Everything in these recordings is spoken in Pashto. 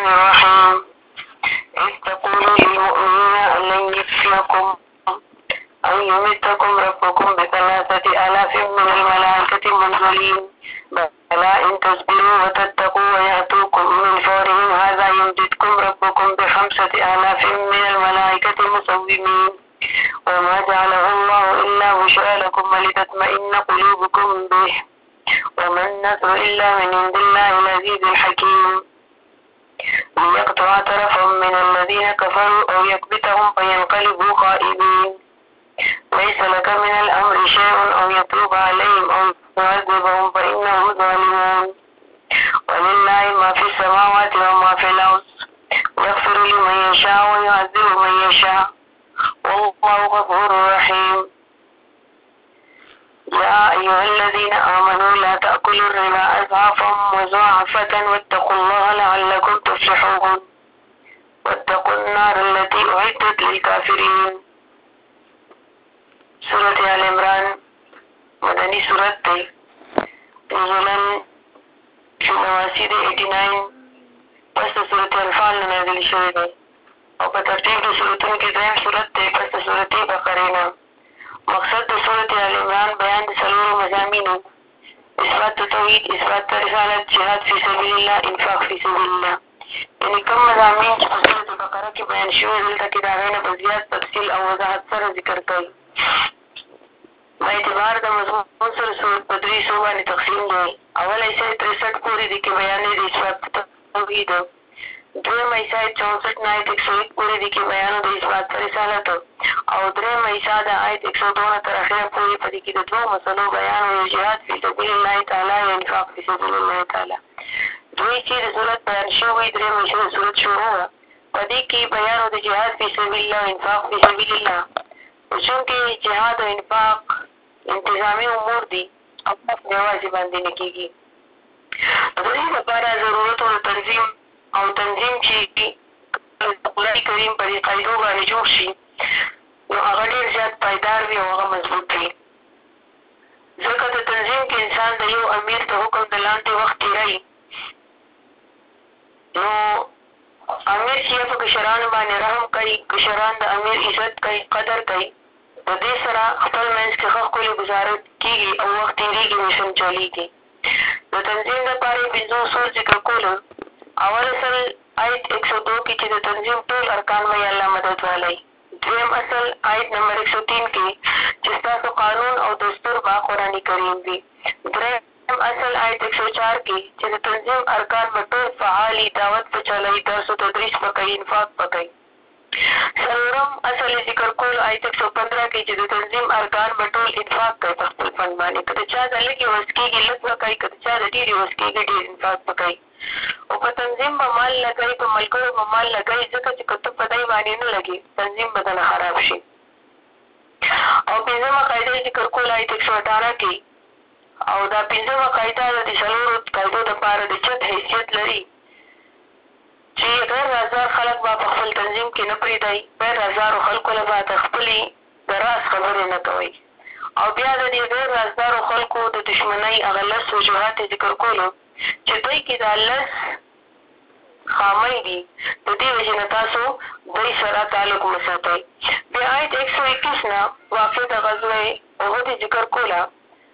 الرحمن الرحيم إذ تقول للمؤمنين لن يكفيكم أن يمدكم ربكم بثلاثة آلاف من الملائكة منزلين بلى إن تصبروا وتتقوا ويأتوكم من فورهم هذا يمددكم ربكم بخمسة آلاف من الملائكة مسومين وما جعله الله إلا بشرى لكم ولتطمئن قلوبكم به وما النصر إلا من عند الله العزيز الحكيم ليقطع طرفا من الذين كفروا أو يكبتهم فينقلبوا خائبين ليس لك من الأمر شيء أو يتوب عليهم أو يعذبهم فإنهم ظالمون ولله ما في السماوات وما في الأرض يغفر لمن يشاء ويعذب من يشاء والله غفور رحيم يا أيها الذين آمنوا لا تأكلوا الربا أضعافا مضاعفة واتقوا الله لعلكم تفلحون واتقوا النار التي أعدت للكافرين. سورة آل عمران مدني سورة تے نزولاً نواسی دے 89 پس سورة انفال نازل شوی دے او په ترتیب د سورتونو کې دریم سورت دی پس د سورتې بقرې نه. مقصد د سورت آل عمران بیان د څلورو مضامینو اثبات توحید، اثبات رسالت، جهاد فی سبیل الله، انفاق فی سبیل الله. یعنې کوم مضامین چې په سورت بقره کې بیان شوي دلته کې د هغې نه په زیات تفصیل او وضاحت سره ذکر کوي. په اعتبار د مضمون سره سورت په درې حصو باندې تقسیم دی. اول حصه 63 پورې دی کې بیان دی د اثبات توحید، دویم حصه 64 نه آیت 101 پورې دی کې بیان د اثبات رسالت او دریم حصه د آیت 102 تر اخره پورې په دې کې د دوو مسلو بیان او جهاد فی سبیل الله تعالی او انفاق فی سبیل الله تعالی. دوی چې د صورت بیان شوی دریم حصه د صورت شروع وه په دې کې بیان د جهاد فی سبیل الله او انفاق فی سبیل الله. چونکې جهاد او انفاق انتظامي امور دي او یوازې باندې نه کېږي. د دې لپاره ضرورت د تنظیم او تنظیم چې قرآن کریم په دې قاعدو باندې جوړ شي نو هغه ډېر زیات پایدار وي او هغه مضبوط وي. ځکه د تنظیم کې انسان د یو امیر د حکم د لاندې وخت تېروي نو امیر چې په کشرانو باندې رحم کوي، کشران د امیر عزت کوي، قدر کوي، د دې سره خپل منځ کې ښه ښکلې ګزاره کېږي او وخت تېرېږي مشن چلېږي. د تنظیم لپاره یې 5 اصول ذکر کولو. اول اصل آیت 102 کې چې د تنظیم ټول ارکان وایي الله مدد والی. دویم اصل آیت نمبر 103 کې چې ستاسو قانون او دستور با قرآن کریم وي. دریم اصل آیت 104 کې چې د تنظیم ارکان به ټول فعالي، دعوت په چلوي، درس و تدریس به کوي، انفاق به کوي. څلورم اصل ذکر کول آیت 115 کې چې د تنظیم ارکان به ټول انفاق کوي په خپل فند باندې. که د چا د لږې وس کېږي لږ به کوي، که د چا د ډېرې وس کېږي ډېر انفاق به کوي. او په تنظیم به مال لګوي، په ملګرو به مال لګوي، ځکه چې که ته په دی باندې نه لګې تنظیم به دنه خراب شي. او پنځمه قاعده ذکر کول آیت 118 کې او دا پنځمه قاعده د دې څلورو قاعدو دپاره د چت حیثیت لري چې غیر رازدار خلک به په خپل تنظیم کې نه پرېږدئ. غیر رازدارو خلکو له به د خپلې د راز خبرې نه کوئ. او بیا د دې غیر رازدارو خلکو د دشمنۍ هغه 10 وجوهات یې ذکر کولو چې دوی کې دا 10 خامۍ دي، د دې وجې نه تاسو دوی سره تعلق مه ساتئ. بیا آیت 121 نه واقع د غزوه احد یې ذکر کوله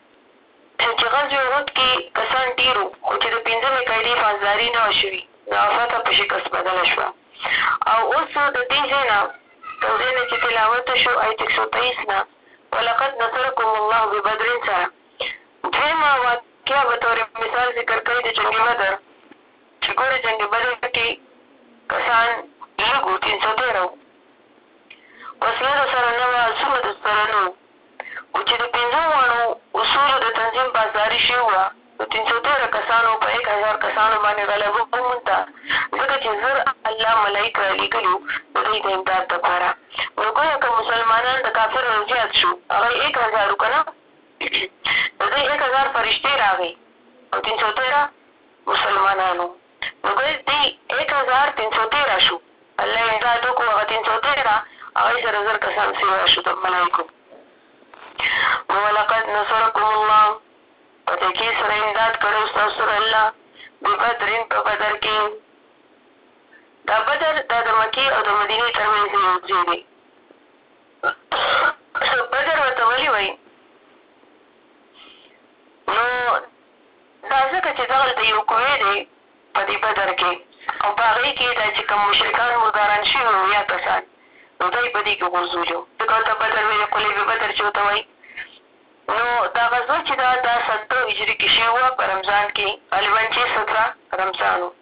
چې غزوه احد کې کسان ډېر وو خو چې د 5مې قاعدې پاسداري نه وه شوي نو فتح په شکست بدله شوه. او اوس د دې ځای نه تر دې نه چې تلاوت شو آیت 123 نه ولقد نصرکم الله ببدر سره دویمه واقعه به طور مثال ذکر کوي د جنګ بدر چې ګوره جنګ بدر کې کسان لږ وو 313 وو، وسله د سره نه وه، اسونه د سره نه وو. خو چې د 5 واړو اصولو د تنظیم بازداري شوې وه نو 313 کسانو په 1000 کسانو باندې غلبه ومونده، ځکه چې زر الله ملایک رالیږلي وو د دوی د امداد دپاره. نو ګویا که مسلمانان د کافر نه زیات شو هغوی 1000 که نه د دوی 1000 فرشتې راغی او 313 مسلمانانو. نو ګویا دوی 1313 شو، الله امداد وکړو هغه 313 هغوی سره زر کسان سیوا شو د ملایکو. نو ولقد نصرکم الله په تحقیق سره امداد کړی ستاسو سره الله ببدرین په بدر کې دا بدر دا د مکې او د مدینې ترمنځ یو ځای دی. بدر ورته ولې وایي؟ نو دا ځکه چې دغلته یو کوی دی په دې بدر کې او په هغې کې دا چې کوم مشرکان مرداران شوي وو یا کسان نو دی په دې کې غورځولي وو. ځکه ورته بدر وایي قلیب بدر چې ورته وایي. نو دا غزوه چې دا 70 هجري کې شوې وه په رمضان کې غالبا چې 17 رمضان و.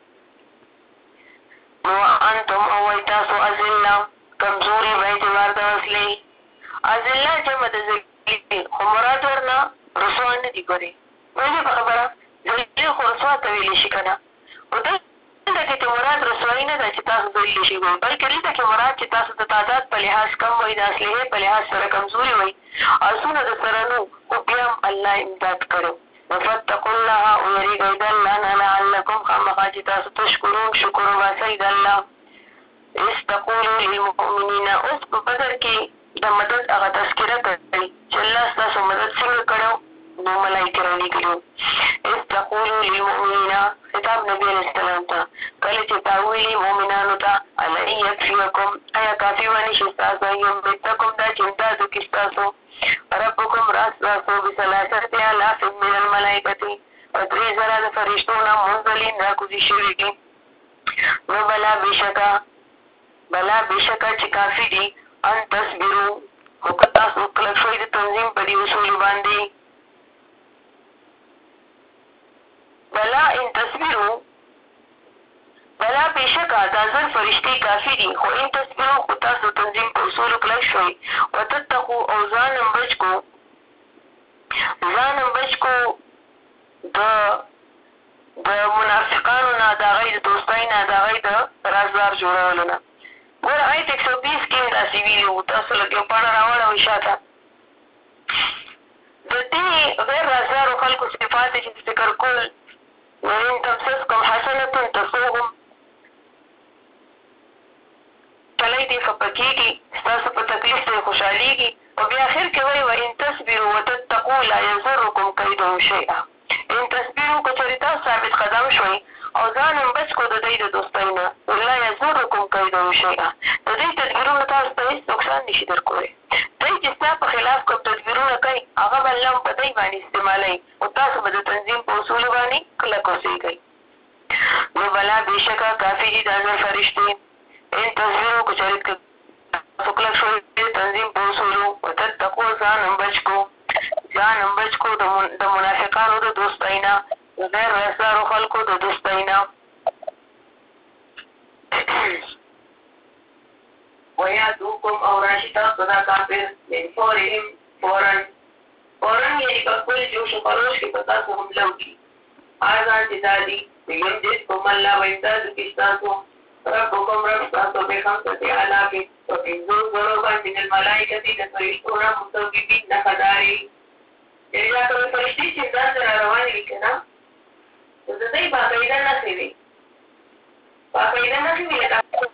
نو انتم او وایي تاسو اذله کمزوري په اعتبار د وسلې. اذله جمع د ذلیل خو مراد ورنه رسوا نه دي. ګورې وایي په خبره ذلیل خو رسوا ته ویلی شي که نه. نو دلته کې مراد رسوایي نه ده چې تاسو ذلیل شي وایي، بلکې دلته کې مراد چې تاسو د تعداد په لحاظ کم وایي، د اصلحې په لحاظ سره کمزوري وایي، آسونه د سره نو خو بیا هم الله امداد کړو. نو فاتقوا الله ویرېږئ د الله نه لعلکم خامخا چې تاسو تشکرون شکر وباسئ د الله. اذ تقولوا للمؤمنین اوس په بدر کې د مدد هغه تذکره کوي چې الله ستاسو مدد څنګه کړو. نو ملایکې رالیږلي وو. اذ تقولوا للمؤمنین خطاب نبي علیه السلام ته کله چې تا وویلي مؤمنانو ته الئن یکفیکم آیا کافي ونه شي ستاسو یمدکم دا چې امداد وکړي ستاسو ربکم رب ستاسو بثلاثة آلاف من الملائکة په 3000 د فرشتو نه منزلین راکوزي شوي دي. نو بلا بېشکه چې کافي دي ان تصبرو خو که تاسو کلک شوئ د تنظیم په دې اصولو باندې. بلا ان تصبرو بلا بېشکه دا زر فرشتې کافي دي خو ان تصبرو خو تاسو تنظیم په اصولو کلک شوئ وتتقو او ځانم بچ کو د منافقانو نه د هغوی د دوستۍ نه د هغوی د رازدار جوړولو نه. ګوره آیت 120 کې هم داسې ویلي وو. تاسو لږ یو پاڼه راوړوئ شاته. د دې غیر رازدارو خلکو صفات چې ذکر کول نو ان تمسسکم حسنة تسوهم چلی دی خفه کېږي ستاسو په تکلیف دی خوشحالېږي او بیا اخر کې وایي وان تصبروا وتتقوا لا یضرکم کیدهم شیئا. ان تصبروا که چېرې تاسو ثابت قدم شوئ او ځان هم بچ کړو د دوی د دوستۍ نه لا یضرکم کیدهم شیئا. د دوی تدبیرونه تاسو ته هېڅ نقصان نه شي درکولی. دوی چې ستا په خلاف کوم تدبیرونه کوي هغه به الله هم په دوی باندې استعمالوي او تاسو به د تنظیم په اصولو باندې کلک اوسېږئ. نو بلا بېشکه کافي دي دا زر فرشتې ان تصبروا که چېرې تاسو کلک شوئ د تنظیم په اصولو وتتقوا ځان هم بچ کو د منافقانو د دوستۍ نه د غیر رازدارو خلکو د دوستۍ نه. ویاتوکم او راشي تاسو دا کافر من فورهم فورا یعنې په خپل جوش و خروش کې په تاسو حمله وکړي. آزان چې دا دي یمددکم الله وامداد وکړي ستاسو ربکم رب ستاسو بخمسة آلاف په 500 باندې من الملائکة د فرشتو نه مصوبین نښهدارې. یعنې دا کومې فرشتې چې ځان ته را روانې وي که نه نو د دوی باقاعده نښې وي لکه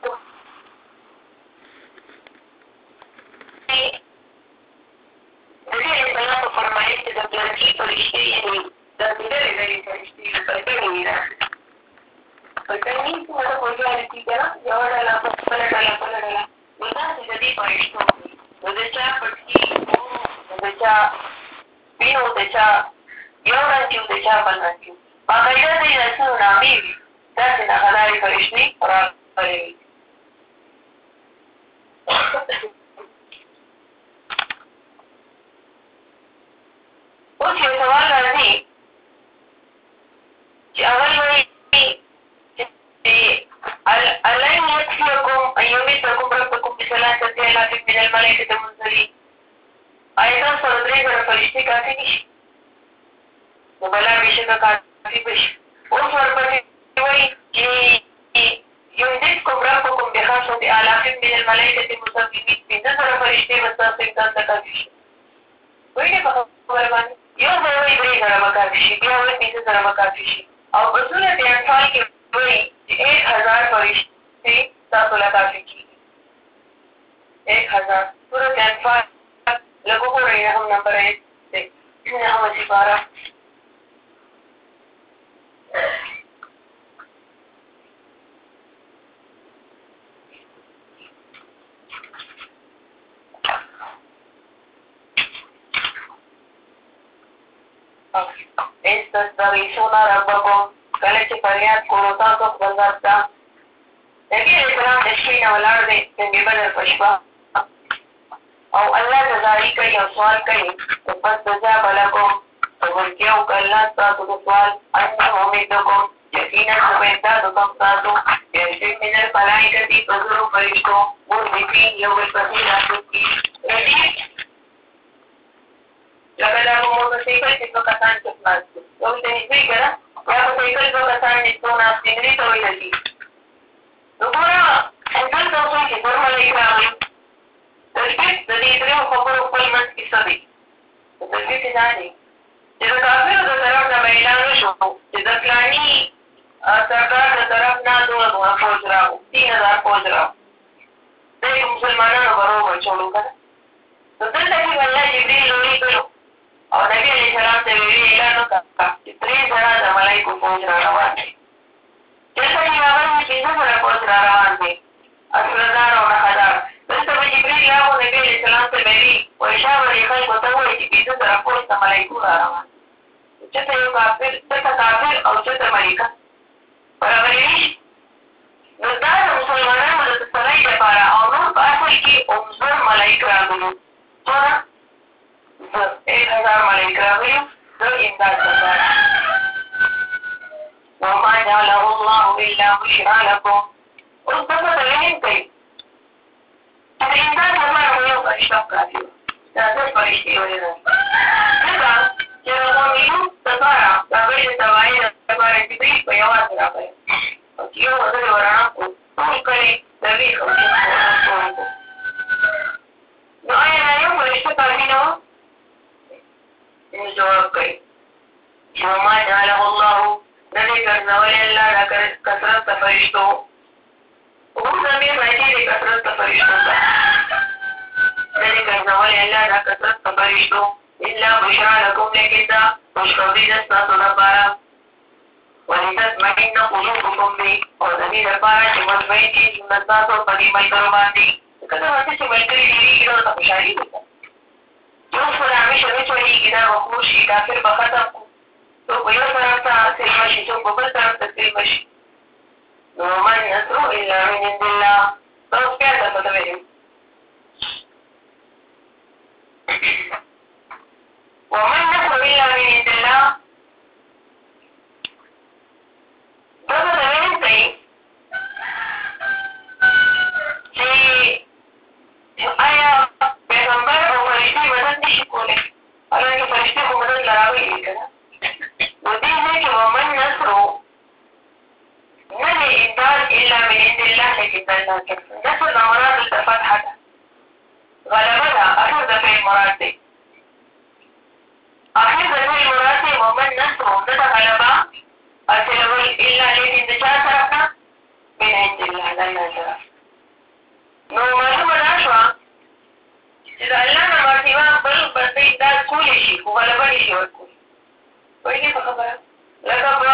نبي علیه السلام په فرمایل چې د پلانکي فرشتې یعنې دا ډېرې فرشتې پلټنې وي داسې پلټنې چې مطلب وژاړې دي که نه یوه ډله بله ډله نو داسې د دې فرشتو نو د چا پټکي د چا سپین و د چا یو رنګي و د چا بل رنګي و باقاعده د یې رسونو نامې وي داسې نښهدارې فرشتې راغلې وي. اوس یو سوال راځي چې اول وایي چې الئن یکفیکم ان یمدکم ربکم بثلاثة آلاف من الملائکة منزلین. آیا تاسو سره 3000 فرشتې کافي نه شي؟ نو بلا بېشکه کافي به شي. اوس ورپسې وایي چې یمددکم ربکم بخمسة آلاف من الملائکة مسومین. 500 فرشتې به ستاسو امداد ته کافي شي. پوهېږئ په خبره باندې یو ځای وایي 3000 به کافي شي بیا وایي 500 به کافي شي او په سورت انفال کې وایي چې 1000 فرشتې ستاسو له کافي کېږي. 1000 سورت انفال لږ وګورئ هم نمبر 1 دی نهمه سپاره. استستغيثون ربكم کله چې فریاد کولو تاسو خپل رب ته نبی علیہ السلام د شپې نه ولاړ دی جنګ بدر په شپه او الله تزاری کوي او سوال کوي پس تجاب لکم فورتیا وکړه الله ستاسو د سوال انه امیدکم یقینا امداد کوم تاسو یشفي من الملائکة فزرو فرشتو مردفین یو الفصیل راتلونکي ردیف لکه دا په موټرسایکل چې دوه کسان چپ ناست دي یو ته نږدې که نه یا په سایکل دوه کسان نږدې ناست دي نږدې ته ویل کېږي نو ګوره دلته اوس وایي چې دوه ملایکې راغلي تثبیت د دې دریو خبرو خپل منځ کې څه دی تثبیت یې دا دی چې د کافرو د طرف نه به اعلان وشو چې د فلاني سردار د طرف نه دوه فوج راغو 3000 فوج راغو دا یې مسلمانانو به روغچوړو که نه نو دلته کې الله جبریل لوړي کړو او نبي علیه السلام ته ویلي اعلان وکړه چې 3 زره د ملایکو فوج را روان دی دلته کې راغلي 15 زره فوج را روان دی اسلحه‌دار او نښهدار دلته به جبریل راغو نبي علیه السلام ته ویلي وایي شا به دې خلکو ته ووایي چې 15 زره فوج د ملایکو را روان چېرته یو کافر چېرته کافر او چېرته ملایکه برابرې وي نو دا د مسلمانانو د تسلۍ لپاره او نور په اصل کې 15 ملایک راغلو څومره 1000 ملایک راغلي د امداد لپاره وما جعله الله الا بشرى لكم اوس دغه دلیل کوي چې د امداد لپاره خو یو فرشته کافي وه دا 10 فرشتې ولې نه ځکه چې د مؤمنو لپاره د هغوی د تباهۍ لپاره جبریل په یوازې راغلی او چې یو وزر یې ورڼا کړو ټول کلي د ویښ او چپ کړو نو آیا دا یو فرشته کافي نه وه جواب کوي چې وما جعله الله نه دی ګرځولی الله دا کثرت د فرشتو اوس ضمیر راځي د کثرت د فرشتو ته نه دی ګرځولی الله دا کثرت د فرشتو الا بشرى لکم لیکن دا خوشخبري ده ستاسو لپاره ولتطمئن قلوبکم به او د دې لپاره چې مطمئن شي زړونه ستاسو په دې ملګرو باندې که څه وخت چې ملګري ډېرېږي نو ورته خوشحالي وکړه یو خو د همیشه نه چلېږي دا به خور شي کافر به ختم کړو څوک به یو طرف ته سلمه شي څوک به بل طرف ته سلمه شي نو وما النصر الا من عند الله دا اوس بیا درته ته ویلي وما النصر الا من عند الله دا به ته ویل کوي چې آیا پیغمبر او فرشتې مدد نه شي کولی حالانکې فرشتې خو مدد له راغلي وي که نه نو دې ځای کې وما النصر نه دی امداد الا من عند الله لیکن د الله طرف نصر نه مراد دلته فتحه ده غلبه ده اخر د فعل مراد دی آخر د فعل مراد دی وما النصر نه ده غلبه حاصلول الا لیکن د چا طرف نه من عند الله د الله طرف نو معلومه دا شوه چې د الله نه ماسوا بل بنده امداد کولی شي خو غلبه نه شي ورکولی پوهېږې په خبره لکه په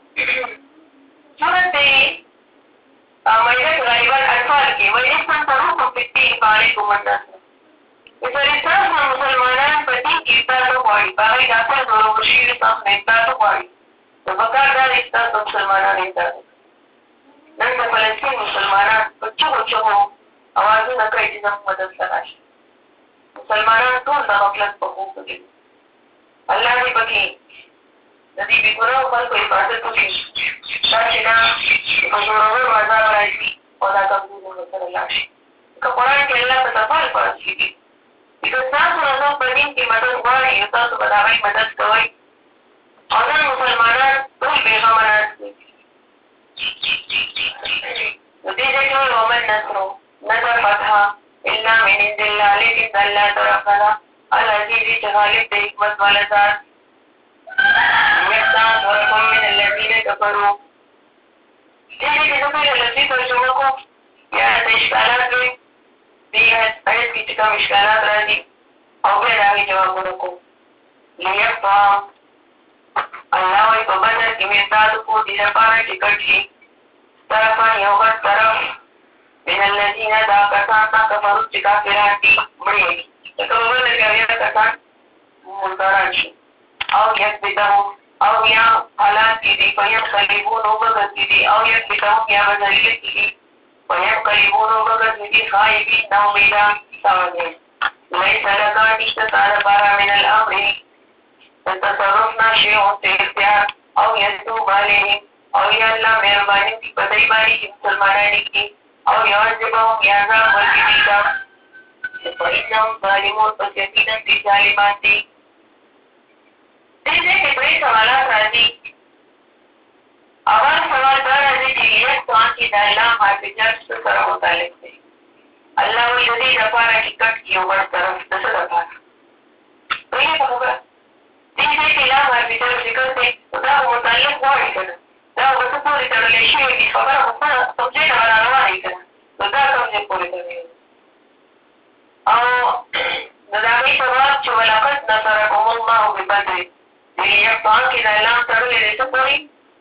صورت مایده غالبا اطفال کې وایي استنصروکم فی الدین فعلیکم النصر که چېرې تاسو مسلمانان په دین کې امداد وغواړي په هغوی کافر زورور شوي تاسو نه امداد وغواړي نو پکار دا دی چې تاسو مسلمانان امداد وکړئ نن د فلسطین مسلمانان په چغو چغو اوازونه کوي چې زموږ مدد ته راشي مسلمانان ټول د غفلت په خوب کې الله دې پکې د دې بېګناهو خلکو حفاظت وکړي دا چې دا په زورورو عذاب راځي او دا کمزوري ورسره لاړ شي که قرآن کې الله په تفال فرض کړي چې که ستاسو نه څوک په دین کې مدد غواړي نو تاسو به د هغوی مدد کوئ او نن مسلمانان ټول بېغمه ناست دي نو دې ځای کې وایي وما النصر نه ده فتحه الا من عند الله لیکن د الله طرف نه ده العزیز چې غالب د حکمت والا ذات یستعذرکم من الذین کفروا دې کې زه پهله لفظي ترجمه کوم یا د اشکالات وي دې آیت کې چې کوم اشکالات راځي او بیا د هغې جوابونه کوم لیفهم الله وایي په بدر کې مې امداد وکړو دې لپاره چې کټ شي طرفان یو غټ طرف من الذین دا کسان نه کفرو چې کافران دي مړه وي لکه په بدر کې اویا کسان مرداران شي او یکبتهم او یا حالات کی دی فینقلبون وبغرزیدی او یکبتهم یا بذلیل کی دی فینقلبون وبغرزیدی خائبین نومیدا سوالین لیس لکا نشت تعالی پارا من الامر تصرف ناشیعون سے اختیار او یتوب علیہم او یا اللہ مہربانی کی پتائی باری کی مسلمانانی کی او یعذبهم یا عذاب ورکیدیتا فإنهم ظالمون پس یقینا دی ظالمان دی. دیدے کہ بڑی سوالات راضی. اول سوال دا راضی چې یک توان کی دا اللہ حافظات سره متعلق دی. اللہ وی دی دپاره کی کټ کی اوبر طرف دسه دپاره. وی په خبره. دیدے کہ اللہ حافظات ذکر دی دا متعلق غواړي کنه. دا وسه پوری تړلې شوی دی خبره خو سمجھې نه روانه کنه. نو دا سمجھې پوری تړلې. او د هغې سوال چې ولقد نصرکم الله ببدر یک توان کې د اعلان تړلې دی څه پورې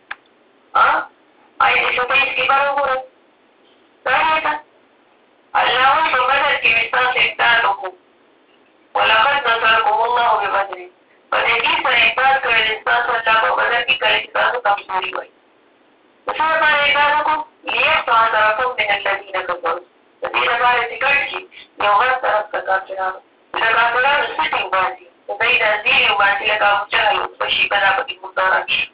آیا د سپیس کې بار وګورئ تړلې ده الله وایي په بدر کې مې ستاسو امداد وکړو ولقد نصرکم الله ببدر په دې کې سره امداد کړی دی ستاسو الله په بدر کې کله چې تاسو کمزوري وئ د څه لپاره امداد وکړو لیبتعثرکم من الذین کفروا د دې لپاره چې کټ شي یو غټ طرف ته کافرانو د کافرانو سټینګ باسي د دوی د زیرې وباسي لکه ابوجهل وشي به دا پکې مرداران شي.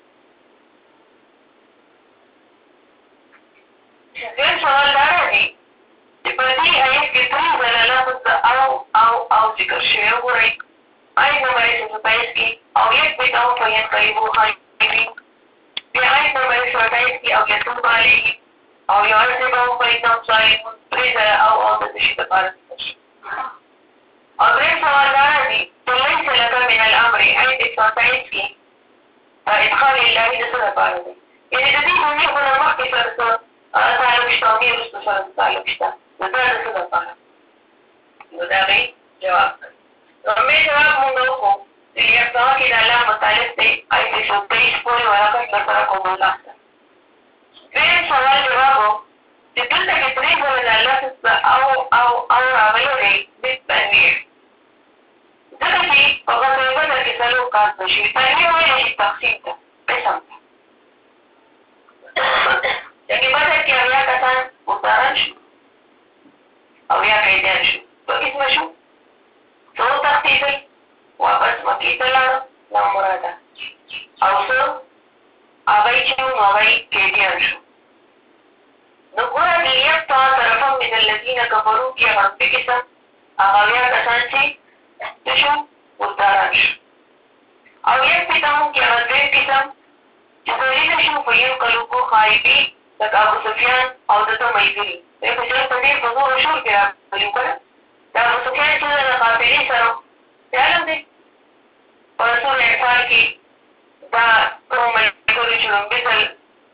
دویم سوال دا راځي چې په دې آیت کې درې ځله لفظ د او ذکر شوی وګورئ آیت نمبر 127 کې او یکبتهم فینقلبوا خائبین بیا آیت نمبر 128 کې او یتوب علیهم او یعذبهم فإنهم ظالمون درې ځله او د څه شي دپاره ذکر شي. او دریم سوال دا راځي چې لیس لک من الامر آیت 127 کې ادخال الهي د څه دپاره دی یعنې د دې جملې خو نه مخکې سره څه تعلق شته او بیا وروسته سره تعلق شته نو دا د څه دپاره نو د هغې جواب کوي. نو همې جواب مونږ وکړو چې لیکتوه کې د الله متعلق دی آیت 123 پورې ولقد نصرکم الله ته. دویم سوال جواب و چې دلته کې درې ځله د لفظ د او راغلی دی بالتنویر ځکه چې په غزوه بدر کې څلور کاسه شوي تنویر ویلی شي تقسیم ته قسم ته یعنې بدر کې اویا کسان مرداران شو اویا قیدیان شو دوه قسمه شو څه وتښتېدل واپس مکې ته لاړه نامراده او څه هغوی چې وو نو هغوی قیدیان شو. نو ګوره لیبتع طرفا من الذین کفروا کې هغه دوه قسم هغه اویا کسان چې څه شو مرداران شو او یکبتهم کې هغه دویم قسم چې ذلیله شو فینقلبوا خائبین لکه ابو سفیان او د ده ملګري دوی په ډېر په ډېر په زور و شور کې راغلي وو که نه د ابو سفیان چې د قافلې سره خیال دی په سوره انفال کې دا کوم ملګرو چې لومړي ځل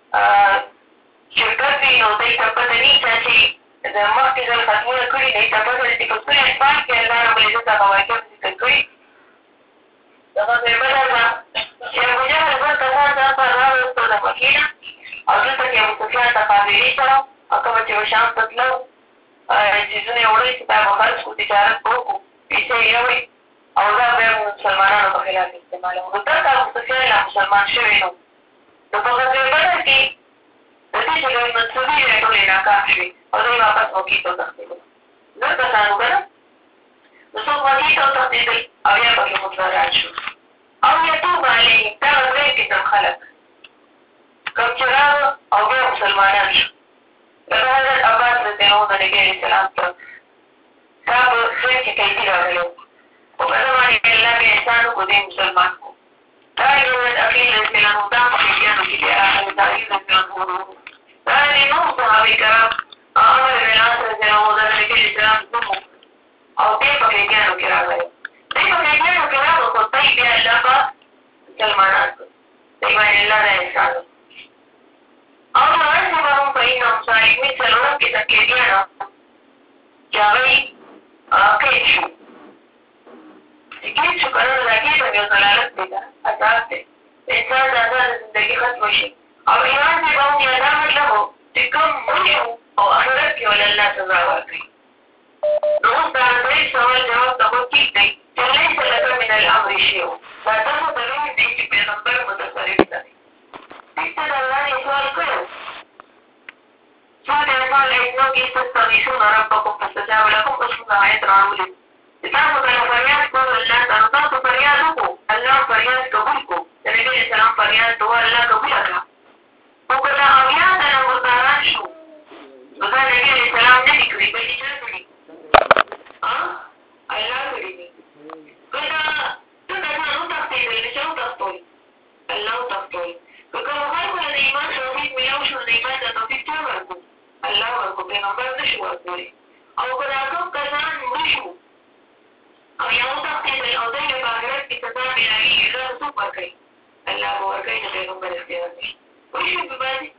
شرکت وي نو دوی ته پته نه وي چې د مخکې ځل ختمونه کړي دوی ته پته چې په سوره انفال کې الله ربالعزت هغه واقعات ذکر کړي د غزوې بدر نه چې ابوجهل بل کسان ځان سره راوستو د مکې نه او دلته کې ابو سفیان د قافلې سره او کومه چې به شام ته تلو څیزونه یې وړئ چې دا به خرڅ کړو تجارت به وکړو پیسې یې یوړئ او دا به یې مسلمانانو په خلاف استعمالوو نو دلته ابو سفیان لا مسلمان شوی نو نو په غزوې بدر کې د دې چې دوی منصوبې وې ټولې ناکام شوې او دوی واپس مکې ته وتښتېدل زر کسان وو که نه نو څوک مکې ته وتښتېدل او یا پکې مرداران شو او یتوب علیهم دا به دویم قسم خلک کوم چې راغله او بیا مسلمانان شو لکه حضرت عباس رضی الله د نبي علیه السلام ته دا په دویم کې قیدي راغلی و خو په ده باندې الله بیا احسان وکړو دی مسلمان کړو دا یې حضرت عقیل رضی الله عنه دا په قیدیانو کې بیا راغلی د عقیل رضی الله عنه دا یې نور صحابه کرام عمر بن العاص رضی الله عنه د نبي علیه السلام زوم او دی په قیدیانو کې راغلی دی په قیدیانو کې راغلو خو دی بیا الله په مسلمانان کړو دی باندې الله دا احسان وکړو او یعذبهم فإنهم ظالمون څلورم قسم قیدیان چې هغوی قید شو چې قید شو که نه نو دا قید هم یو ضلالت دی که نه عذاب دی د انسان د آزاده زندګي ختمه شي او یعذبهم یا دا مطلب و چې کوم مړي وو او آخرت کې ول الله سزا ورکړي. نو اوس د دویم سوال جواب ته خو ټیک دی چې لیس لک من الامر شیء دا تاسو ته ویلي دی چې پیغمبر متصرف دی. دلته د الله نه سوال کړی سورة الأنفال آیت 9 کې تستغیثون ربکم فاستجاب لکم اوس موږ آیت راولي چې تاسو کله فریاد کړو الله ته نو تاسو فریاد وکړو الله فریاد قبول کړو د نبي علیه السلام فریاد دعا الله قبوله کړه. خو که دا اویا تنه مرداران شو نو دا نبي علیه السلام نه دي کړي بلکې چا کړي الله کړي دي. که دا ته دا ځان وتښتېدل نو چا وتښتوي الله وتښتوي. که کومو خلکو له د ایمان توفیق میلاو شو د ایمان د توفیق چا ورکړو الله ورکړو پیغمبر نه شو ورکولی. او که دا کوم کسان مړه شو او یا وتښتېدل او دوی له په آخرت کې سزا میلاوېږي دا څوک ورکوي الله به ورکوي د پیغمبر اختیار نشي. پوه شوې په باندې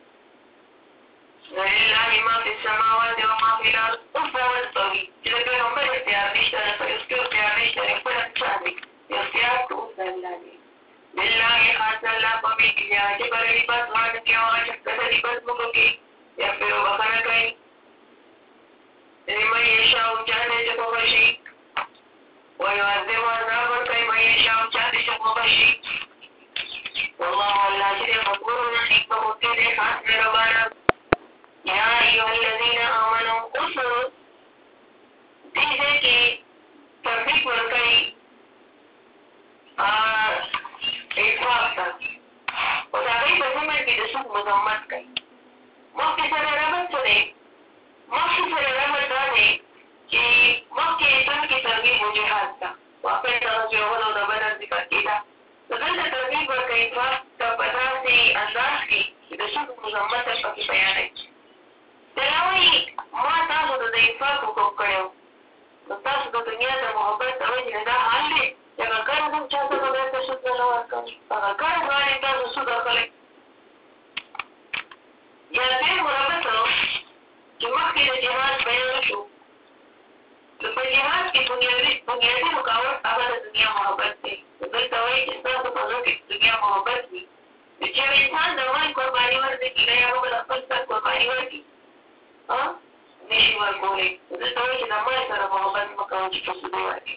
لله ما فی السماوات و ما فی الارض اوس دا ورته چې د پیغمبر اختیار نشته د فرشتو اختیار نشته د خپله چا دی اختیار ته اوس د الله دی. لله خاص الله په مې کې دی چې بلې بس غاړه کې او هغه چې کله دې بس موږ کې یغفر وبخښنه کوي لمن یشاء چاته چې خوښ شي ويعذب عذاب ورکوي من یشاء چاته چې خوښ شي. والله الله چې غفور رحیم بخښونکی دی خاص مهربانه. یا ایها الذین آمنوا اوس دې ځای کې ترغیب ورکوي انفاق ته او د هغې په ضمن کې د سود مذمت کوي. مخکې سره ربط څه دی؟ مخکې سره ربط دا دی چې مخکې انسان کې ترغیب و جهاد ته واقع دغه چې اول او د بدن ذکر کېده نو دلته ترغیب ورکوي انفاق ته په داسې انداز کې چې د سود مذمت پکې بیانوي. دله وایي ما تاسو ته د انفاق حکم کړی و نو تاسو د دنیا د محبت د وجې نه دا حال دی چې هغه قرض هم چا ته به بېرته سود نه ورکوي هغه قرض باندې تاسو سود اخلئ. یا دویم مربط چې مخکې د جهاد بیان شو نو په جهاد کې بنیادي رکاوټ هغه د دنیا محبت دی. دلته وایي چې ستاسو په زړه کې د دنیا محبت وي نو چې یو انسان د مال قرباني ورکړي نه هغه به د خپل سر قرباني ورکړي نشي ورکولی. دلته وایي چې د مال سره محبت مه کوه چې په سود ورکړي.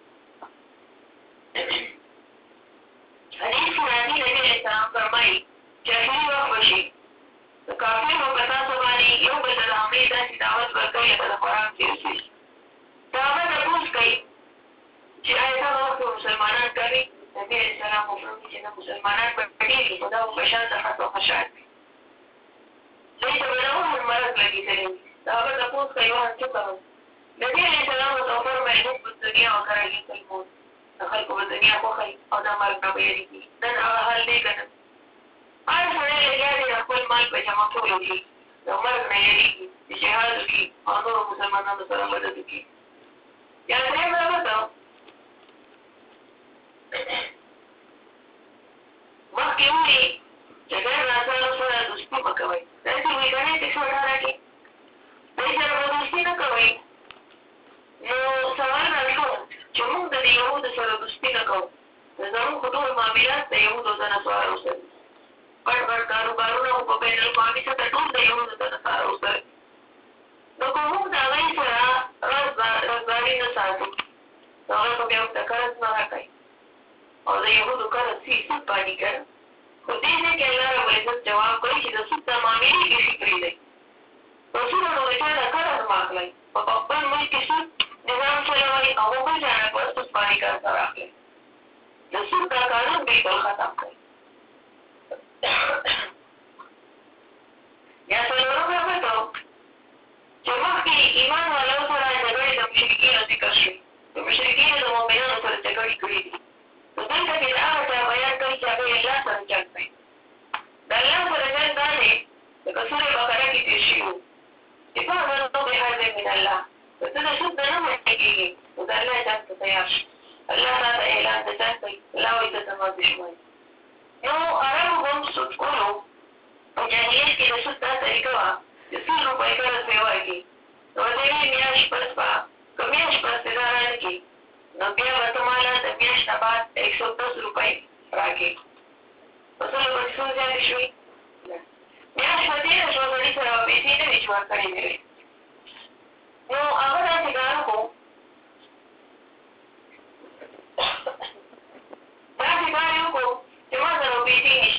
حدیث کې راځي نبي علیه السلام فرمایي چې اخري وخت به شي د کافرو په تاسو باندې یو بل ته د حملې داسې دعوت ورکوي لکه د قرآن چې اوسېږي. د هغه تپوس کوي چې آیا دغه وخت به مسلمانان کوي؟ نبي علیه السلام وفرمایي چې نه مسلمانان به ډېر خو دا به په شان د خط او خشاک وي. دوی ته به د وهن مرض لګېدلی وي. د هغه تپوس کوي وهن څه کوم؟ نبي علیه السلام ورته وفرمایي موږ په دنیا وکرهیت الموت د خلکو به دنیا خوښوي او د مرګ نه به یېرېږي. نن هغه حال دی که نه؟ هر سړی لګیا دی د خپل مال په جمع کولو کې د مرګ نه یېرېږي د جهاد وکړي او نورو مسلمانانو سره مدد وکړي. یا درېیم ربط مخکې ووایي چې غیر ناڅاپه سره دوستي مه کوئ. داسې ویډنۍ کې څو ډاره کې دوی سره به دوستي نه کوئ. نو سوال راځو چې موږ د یهودو سره دوستي نه کوو زموږ خو ټول معاملات د یهودو د نصارو سره غټ غټ کاروبارونه خو په بین الاقوامي سطحه ټول د یهودو د نصارو سره. نو که موږ د هغوی سره رازداري نه ساتو نو هغوی خو بیا موږ ته قرض نه راکوي او د یهودو قرض سود باندې که نه. خو دې ځای کې الله ربالعزت جواب کوي چې د سود د معاملې کې فکري دی. رسول نو د چا د قرض مه اخلئ په خپل ملک کې سود نظام چلوئ او بل چا نه په سود باندې قرض راخلئ. د سود دا قانون بالکل ختم کړئ. یا څلورم ربط چې مخکې ایمان والو سره جګړې د مشرکینو ذکر شوي د مشرکینو د مؤمنانو سره جګړې کړي دي. نو دلته کې د هغه چا بیان کوي چې هغوی الله سره جنګ کوي. د الله سره جنګ دا دی لکه سورې بقره کې تېر شوي وو چې فاعتزلوا بحرب من الله که ته د سود نه منع کېږي نو د الله جنګ ته تیار شي. الله تعالی اعلان د جنګ کوي الله وایي ته زما دشمن. نو عربو هم سود کولو په جاهلیت کې د سود دا طریقه وه چې 100 روپۍ قرض پرې ورکړي نو د یوې میاشت پس به که میاشت پس دې دا رانکړي نو بیا به ته ماله د میاشت نه بعد 110 روپۍ راکړي. په سلو پسې څو زیاتې شوي؟ میاشت به تېره شوه سړي سره به پیسې نه وي چې ورکړې مې وې. نو هغه داسې کار وکړو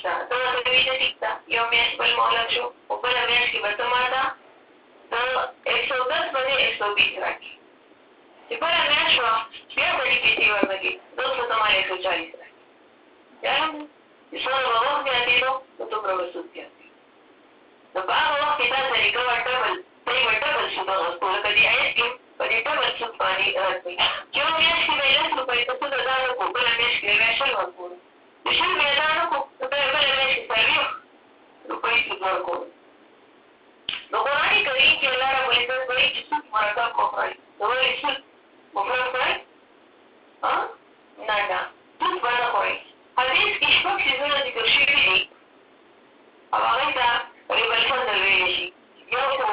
نشته ته ورته کوي چې ټیک ده یو میاشت بل مهلت شو خو بله میاشت کې به ته ما ته د 110 باندې 120 راکړي چې بله میاشت شوه بیا بلې پیسې ورنکړي 200 ته ما 140 راکړي یا هم چې څومره به وخت زیاتېدو نو دومره به سود زیاتېدو نو په هغه وخت کې دا طریقه وه ډبل ته یې به ډبل سود اخیستو لکه دې آیت کې په دې ډبل سود باندې راځي چې یو میاشت کې به یې 10 روپۍ ته سود ادا نه کړو بله میاشت کې بیا 100 ورکړو د 100 بیا ادا نه کړو نو بیا بله میاشت کې 40 روپۍ سود ورکړو نو قرآن کریم کې الله رب العزت وایي چې سود مرکب مه خورئ نو ولې سود مفرد خورئ نه سود به نه خورئ حدیث کې شپږ څیزونه ذکر شوي دي او هغې ته ربا الفضل ویلی شي یو خو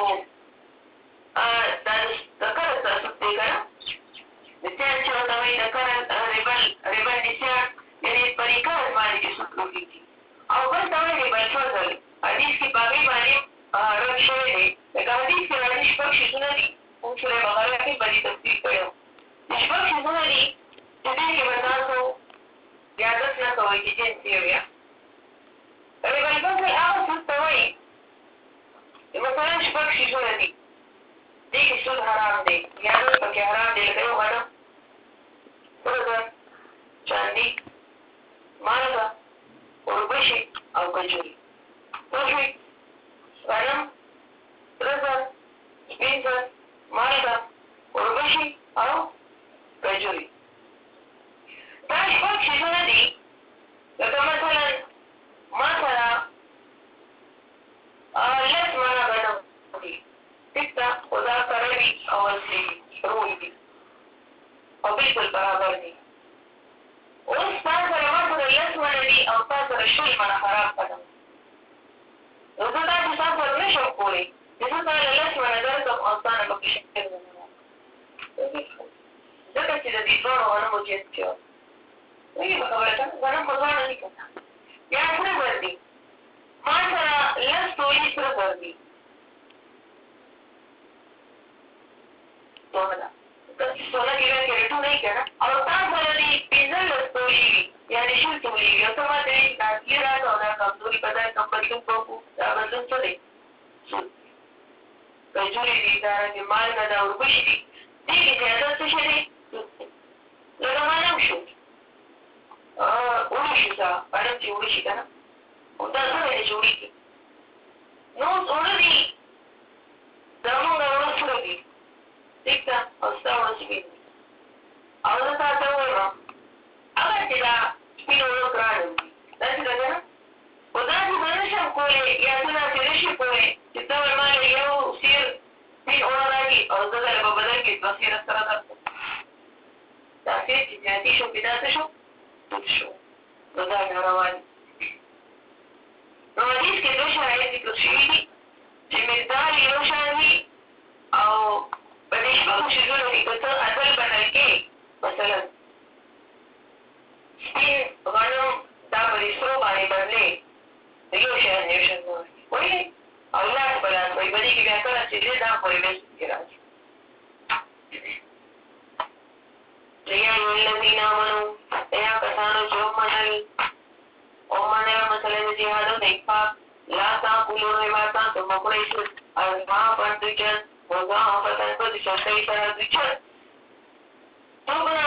دا د قرض دا سود دی که نه د سیان چې ورته وایي د قرض ربا النسیان یعنې په دې قرض باندې چې سود لوټېږي او بل ته وایي ربا الفضل حدیث کې په هغې باندې رد شوی دی لکه حدیث کې راځي شپږ څیزونه دي موږ سورې بقره کې به دې تفصیل کړی وو شپږ څیزونه دي چې دې کې به تاسو زیادت نه کوئ چې جنس یې ویا ربا الفضل هغه سود ته وایي چې مثلا شپږ څیزونه دي دې کې سود حرام دی زیادت پکې حرام دی لکه یو غنم سره زر چاندي مالګه اوربشي او کجوري پوه شوئ غنم سره زر سپین زر مالګه اوربشي او کجوري دا شپږ څیزونه دي لکه مثلا ما سره لس منه غنم دي ټیک ده خو دا کره وي او اصلي وي روی دي او بلکل برابر دي اوس تا سره ما سره لس منه دي او تا سره 20 منه خراب قدم نو زه دا چې تا سره نه شم کولی چې زه تاله لس منه درکړم او تا نه پکې شل منه ځکه چې د دې دواړو غنمو جنس چې وه وایي په خبره که غنم خو دواړه دي که نه یا سره زر دي ما سره لس تولي سره زر دي سونه ده سونه کې بیا کېرټونه یې که نه او تا سره دي 15 تولي وي یعنې 20 تولي وي او ته ماته وایي دا اصلي راکړه او دا کمزوري په دا کم بدلون کوو دا بدلون څه دی سود کجوري دي دارنګې مالګه ده اوربشي دي دې کې زیادت څه شی دی سود دی لکه غنم شو وړي شو سا غنم چې وړي شي که نه او دا څنګه دی چې وړېږي نو اوس اوړه دي زمونږ اوړه سره دي ټیک ده او ستا اوړه سپین دي او زه تا ته ووایم هغه چې دا سپین اوړه ګران دي داسې ده که نه خو داسې به نه شم کولی یا ته داسې نه شي کولی چې ته به ماله یو سیر سپین اوړه راکړي او زه درله په بدل کې 2 سیره سره درکړم دا سیر چې زیاتي شو چې دا څه شو سود شو نو دا ناروا دي نو حدیث کې 2 شرایط ذکر شوي دي چې مقدار یو شان وي او په دې شپږو څیزونو کې که ته عدل بدل کړې مثلا سپین غنم دا په دې سرو باندې بدلې د یو شان یو شان نه ولې او لاس په لاس وایي په دې کې بیا کله چې دی دا پورې بیا سود کې راځي یا ایها الذین آمنوا ایا کسانو چې ومنل مثلا د جهاد او د انفاق لا تاکلوا الربا تاسو مه خورئ سود اضعافا ضعفا مضاعفة په دوچندۍ سره دوچند دوګنا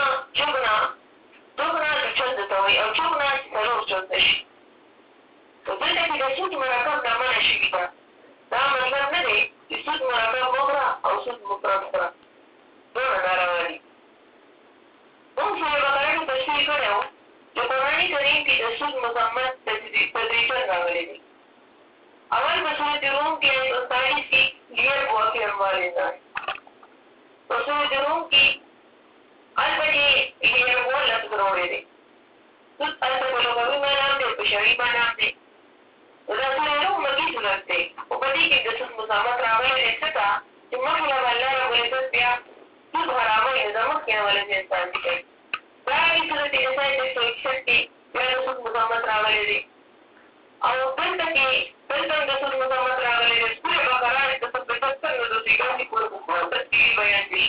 دوچند ته وایي او چوګنا چې 4 چنده شي په دلته کې د سود مرکب دا منع شوي ده دا مطلب نه دی چې سود مرکب مه خوره او سود مفرد خوره دواړه ناروا دي موږ سورې بقره کې تشریح کړی و چې قرآن کریم کې د سود مذمت تدریجاً راغلی دی اول په سورة روم کې 140 کې ډېر واقع مالېده په سورة روم کې هلته کې ډېر لفظ راوړی دی سود هلته په لغوي معنا هم دی په شرعي معنا هم دی دا سورة روم مکي صورت دی خو په دې کې د سود مذمت راغلی دی څه ته چې مخکې نه به الله رب العزت بیا سود حراموي نو د مخکې نه به لږ انسان دي کوي دارنګې سورت نساء 161 کې بیا د سود مذمت راغلی دی او دلته کې دلته د سود مذمت راغلی دی سورې بقره کې 175 نو د سیګانې پورې په خپل تفصیلي بیان کړي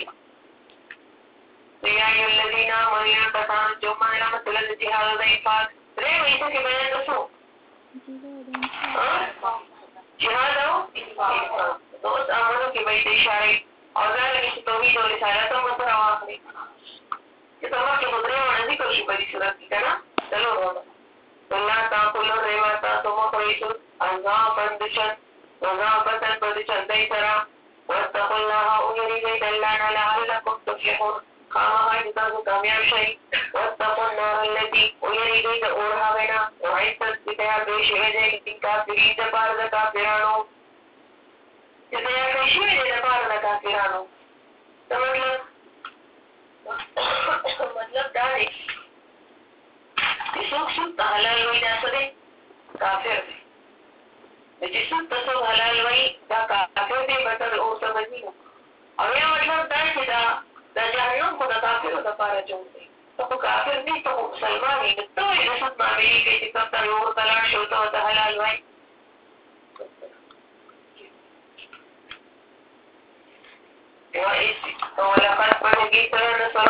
یا ایها الذین آمنوا کسانو چې ومنله مثلا د جهاد او د انفاق درېیمه حصه کې بیان د څو जिहाद او دوس امنو کې به د اشاره او دا چې توحید او رسالت هم سره واخلي چې تمام کې مدري او ذکر شي په دې صورت کې کنه چلو الله تعالی رحمت تاسو خو انزا بندشن وزا بسن بندشن دای سره واتقوا الله او یریږئ د الله نه لعلکم تفلحون خامخا چې تاسو کامیاب شئ واتقوا النار التي ویریږئ د اور هغې نه اعدت چې تیار کړی شوی دی للکافرین دپاره د کافرانو چې تیار کړی شوی دی دپاره د کافرانو څه مطلب دا دی چې څوک سود ته حلال وایي دا څه دی کافر دی چې څوک ته څوک حلال وایي دا کافر دی بته د اور څخه ځي او یا مطلب دا چې دا جهنم خو د کافرو دپاره جوړ دی ته خو کافر دی ته خو مسلمان یې ته ولې د سود معاملې کوې چې کوم ته اور ته لاړ شي او ته ورته حلال وایي ولقد